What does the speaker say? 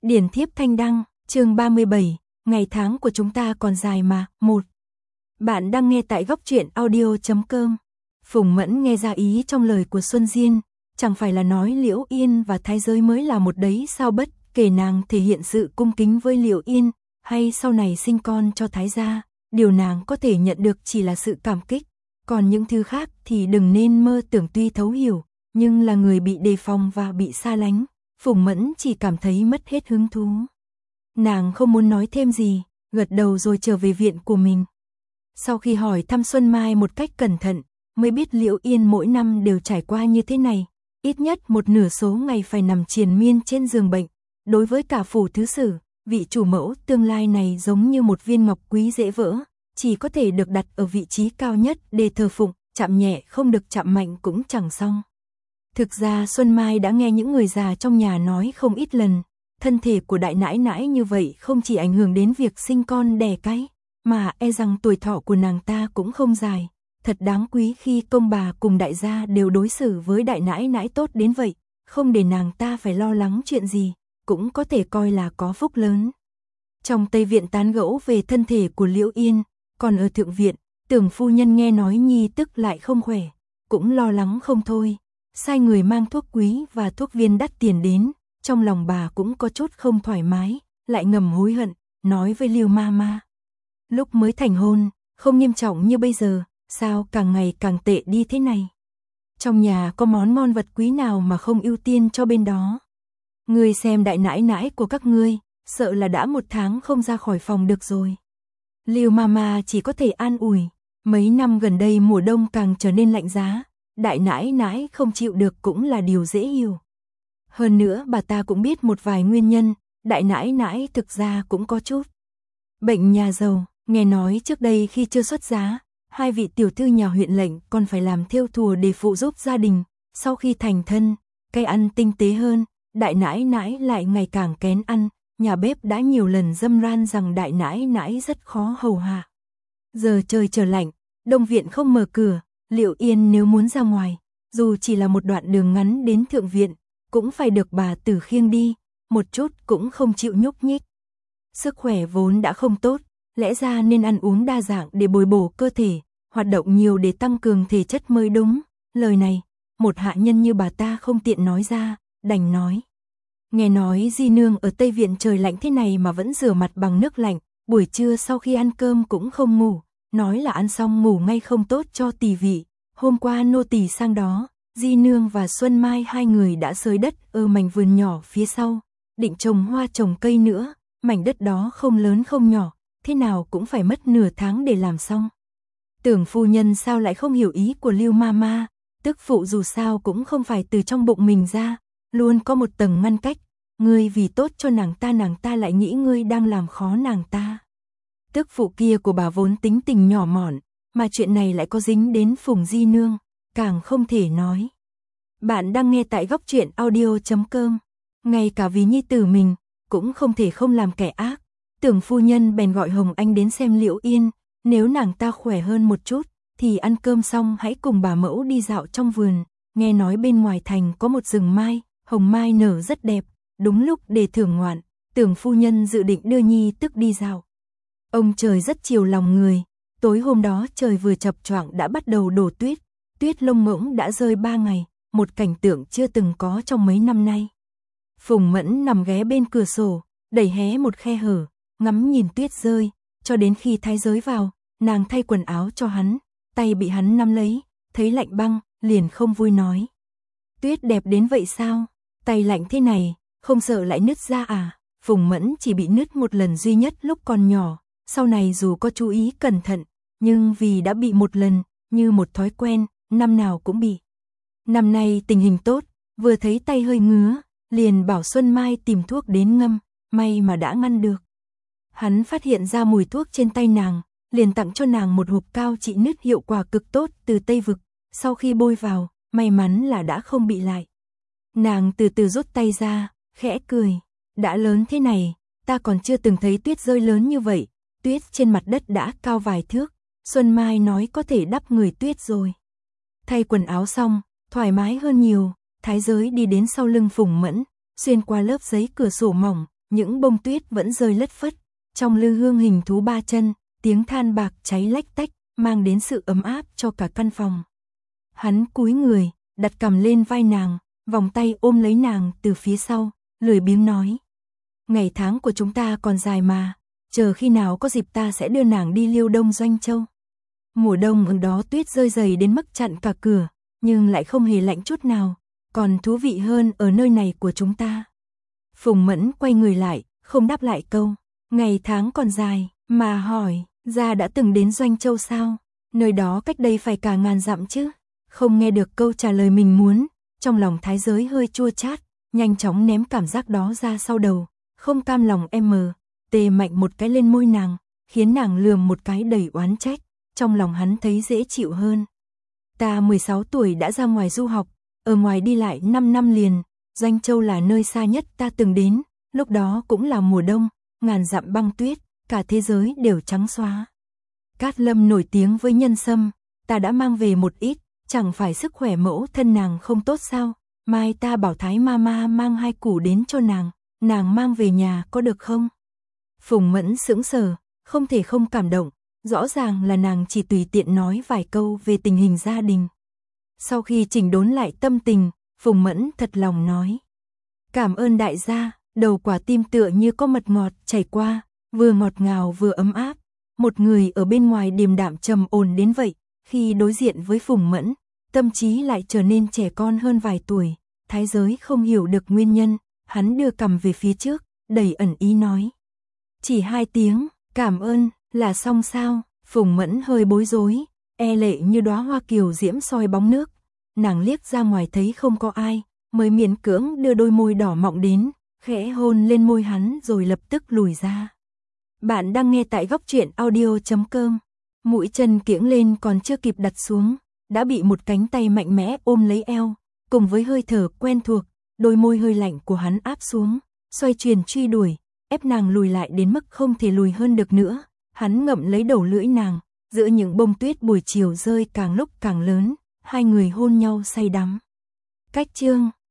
Điển thiếp thanh đăng, chương 37, ngày tháng của chúng ta còn dài mà. 1. Bạn đang nghe tại góc truyện audio.com. Phùng Mẫn nghe ra ý trong lời của Xuân Diên, chẳng phải là nói Liễu Yên và Thái Giới mới là một đấy sao, bất kể nàng thể hiện sự cung kính với Liễu Yên, hay sau này sinh con cho Thái gia, điều nàng có thể nhận được chỉ là sự cảm kích, còn những thứ khác thì đừng nên mơ tưởng. Tuy thấu hiểu, nhưng là người bị đề phòng và bị xa lánh, Phùng Mẫn chỉ cảm thấy mất hết hứng thú. Nàng không muốn nói thêm gì, gật đầu rồi trở về viện của mình. Sau khi hỏi thăm Xuân Mai một cách cẩn thận, mới biết Liễu Yên mỗi năm đều trải qua như thế này, ít nhất một nửa số ngày phải nằm triền miên trên giường bệnh. Đối với cả phủ thứ sử, vị chủ mẫu tương lai này giống như một viên ngọc quý dễ vỡ, chỉ có thể được đặt ở vị trí cao nhất để thờ phụng, chạm nhẹ không được chạm mạnh cũng chẳng xong. Thực ra Xuân Mai đã nghe những người già trong nhà nói không ít lần, thân thể của đại nãi nãi như vậy không chỉ ảnh hưởng đến việc sinh con đẻ cái, mà e rằng tuổi thọ của nàng ta cũng không dài. Thật đáng quý khi công bà cùng đại gia đều đối xử với đại nãi nãi tốt đến vậy, không để nàng ta phải lo lắng chuyện gì, cũng có thể coi là có phúc lớn. Trong Tây Viện tán gẫu về thân thể của Liễu Yên, còn ở Thượng Viện, Tưởng phu nhân nghe nói nhi tức lại không khỏe, cũng lo lắng không thôi, sai người mang thuốc quý và thuốc viên đắt tiền đến. Trong lòng bà cũng có chút không thoải mái, lại ngầm hối hận, nói với Lưu Mama: lúc mới thành hôn, không nghiêm trọng như bây giờ, sao càng ngày càng tệ đi thế này? Trong nhà có món ngon vật quý nào mà không ưu tiên cho bên đó? Ngươi xem đại nãi nãi của các ngươi, sợ là đã 1 tháng không ra khỏi phòng được rồi. Lưu Mama chỉ có thể an ủi, mấy năm gần đây mùa đông càng trở nên lạnh giá, đại nãi nãi không chịu được cũng là điều dễ hiểu. Hơn nữa bà ta cũng biết một vài nguyên nhân, đại nãi nãi thực ra cũng có chút bệnh nhà giàu, nghe nói trước đây khi chưa xuất giá, 2 vị tiểu thư nhà huyện lệnh còn phải làm thêu thùa để phụ giúp gia đình, sau khi thành thân, cái ăn tinh tế hơn, đại nãi nãi lại ngày càng kén ăn, nhà bếp đã nhiều lần dâm ran rằng đại nãi nãi rất khó hầu hạ. Giờ trời trở lạnh, Đông Viện không mở cửa, Liễu Yên nếu muốn ra ngoài, dù chỉ là một đoạn đường ngắn đến Thượng Viện, cũng phải được bà Tử khiêng đi, một chút cũng không chịu nhúc nhích. Sức khỏe vốn đã không tốt, lẽ ra nên ăn uống đa dạng để bồi bổ cơ thể, hoạt động nhiều để tăng cường thể chất mới đúng. Lời này, một hạ nhân như bà ta không tiện nói ra, đành nói. Nghe nói Di nương ở Tây Viện trời lạnh thế này mà vẫn rửa mặt bằng nước lạnh, buổi trưa sau khi ăn cơm cũng không ngủ, nói là ăn xong ngủ ngay không tốt cho tỳ vị. Hôm qua nô tỳ sang đó, Di nương và Xuân Mai 2 người đã xới đất ở mảnh vườn nhỏ phía sau, định trồng hoa trồng cây nữa, mảnh đất đó không lớn không nhỏ, thế nào cũng phải mất nửa tháng để làm xong. Tưởng phu nhân sao lại không hiểu ý của Lưu Mama, tức phụ dù sao cũng không phải từ trong bụng mình ra, luôn có một tầng ngăn cách, ngươi vì tốt cho nàng ta lại nghĩ ngươi đang làm khó nàng ta. Tức phụ kia của bà vốn tính tình nhỏ mọn, mà chuyện này lại có dính đến Phùng Di nương, càng không thể nói. Bạn đang nghe tại góc truyện audio.com. Ngay cả vì nhi tử mình, cũng không thể không làm kẻ ác. Tưởng phu nhân bèn gọi Hồng Anh đến xem Liễu Yên, nếu nàng ta khỏe hơn một chút, thì ăn cơm xong hãy cùng bà mẫu đi dạo trong vườn. Nghe nói bên ngoài thành có một rừng mai, hồng mai nở rất đẹp, đúng lúc để thưởng ngoạn. Tưởng phu nhân dự định đưa nhi tức đi dạo. Ông trời rất chiều lòng người, tối hôm đó trời vừa chập choạng đã bắt đầu đổ tuyết, tuyết lông ngỗng đã rơi 3 ngày, một cảnh tượng chưa từng có trong mấy năm nay. Phùng Mẫn nằm ghé bên cửa sổ, đẩy hé một khe hở, ngắm nhìn tuyết rơi, cho đến khi Thái Giới vào, nàng thay quần áo cho hắn, tay bị hắn nắm lấy, thấy lạnh băng, liền không vui nói. Tuyết đẹp đến vậy sao? Tay lạnh thế này, không sợ lại nứt ra à? Phùng Mẫn chỉ bị nứt một lần duy nhất lúc còn nhỏ, sau này dù có chú ý cẩn thận, nhưng vì đã bị một lần, như một thói quen, năm nào cũng bị. Năm nay tình hình tốt, vừa thấy tay hơi ngứa, liền bảo Xuân Mai tìm thuốc đến ngâm, may mà đã ngăn được. Hắn phát hiện ra mùi thuốc trên tay nàng, liền tặng cho nàng một hộp cao trị nứt hiệu quả cực tốt từ Tây Vực, sau khi bôi vào, may mắn là đã không bị lại. Nàng từ từ rút tay ra, khẽ cười, đã lớn thế này, ta còn chưa từng thấy tuyết rơi lớn như vậy, tuyết trên mặt đất đã cao vài thước, Xuân Mai nói có thể đắp người tuyết rồi. Thay quần áo xong, thoải mái hơn nhiều, Thái Giới đi đến sau lưng Phùng Mẫn, xuyên qua lớp giấy cửa sổ mỏng, những bông tuyết vẫn rơi lất phất, trong lư hương hình thú ba chân, tiếng than bạc cháy lách tách, mang đến sự ấm áp cho cả căn phòng. Hắn cúi người, đặt cằm lên vai nàng, vòng tay ôm lấy nàng từ phía sau, lười biếng nói. Ngày tháng của chúng ta còn dài mà, chờ khi nào có dịp ta sẽ đưa nàng đi Liêu Đông Doanh Châu. Mùa đông ở đó tuyết rơi dày đến mức chặn cả cửa, nhưng lại không hề lạnh chút nào, còn thú vị hơn ở nơi này của chúng ta. Phùng Mẫn quay người lại, không đáp lại câu, ngày tháng còn dài, mà hỏi, gia đã từng đến Doanh Châu sao? Nơi đó cách đây phải cả ngàn dặm chứ. Không nghe được câu trả lời mình muốn, trong lòng Thái Giới hơi chua chát, nhanh chóng ném cảm giác đó ra sau đầu, không cam lòng tê mạnh một cái lên môi nàng, khiến nàng lườm một cái đầy oán trách, trong lòng hắn thấy dễ chịu hơn. Ta 16 tuổi đã ra ngoài du học, ở ngoài đi lại 5 năm liền, Doanh Châu là nơi xa nhất ta từng đến, lúc đó cũng là mùa đông, ngàn dặm băng tuyết, cả thế giới đều trắng xóa. Cát Lâm nổi tiếng với nhân sâm, ta đã mang về một ít, chẳng phải sức khỏe mẫu thân nàng không tốt sao, mai ta bảo Thái Mama mang 2 củ đến cho nàng mang về nhà có được không? Phùng Mẫn sững sờ, không thể không cảm động, rõ ràng là nàng chỉ tùy tiện nói vài câu về tình hình gia đình. Sau khi chỉnh đốn lại tâm tình, Phùng Mẫn thật lòng nói. Cảm ơn đại gia, đầu quả tim tựa như có mật ngọt chảy qua, vừa ngọt ngào vừa ấm áp. Một người ở bên ngoài điềm đạm trầm ổn đến vậy, khi đối diện với Phùng Mẫn, tâm trí lại trở nên trẻ con hơn vài tuổi. Thái Giới không hiểu được nguyên nhân, hắn đưa cằm về phía trước, đầy ẩn ý nói. Chỉ 2 tiếng, cảm ơn, là xong sao? Phùng Mẫn hơi bối rối, lệ như đóa hoa kiều diễm soi bóng nước. Nàng liếc ra ngoài thấy không có ai, mới miễn cưỡng đưa đôi môi đỏ mọng đến, khẽ hôn lên môi hắn rồi lập tức lùi ra. Bạn đang nghe tại Góc Truyện Audio.com. Mũi chân kiễng lên còn chưa kịp đặt xuống, đã bị một cánh tay mạnh mẽ ôm lấy eo, cùng với hơi thở quen thuộc, đôi môi hơi lạnh của hắn áp xuống, xoay truyền truy đuổi, ép nàng lùi lại đến mức không thể lùi hơn được nữa. Hắn ngậm lấy đầu lưỡi nàng, giữa những bông tuyết buổi chiều rơi càng lúc càng lớn, hai người hôn nhau say đắm. Cách chương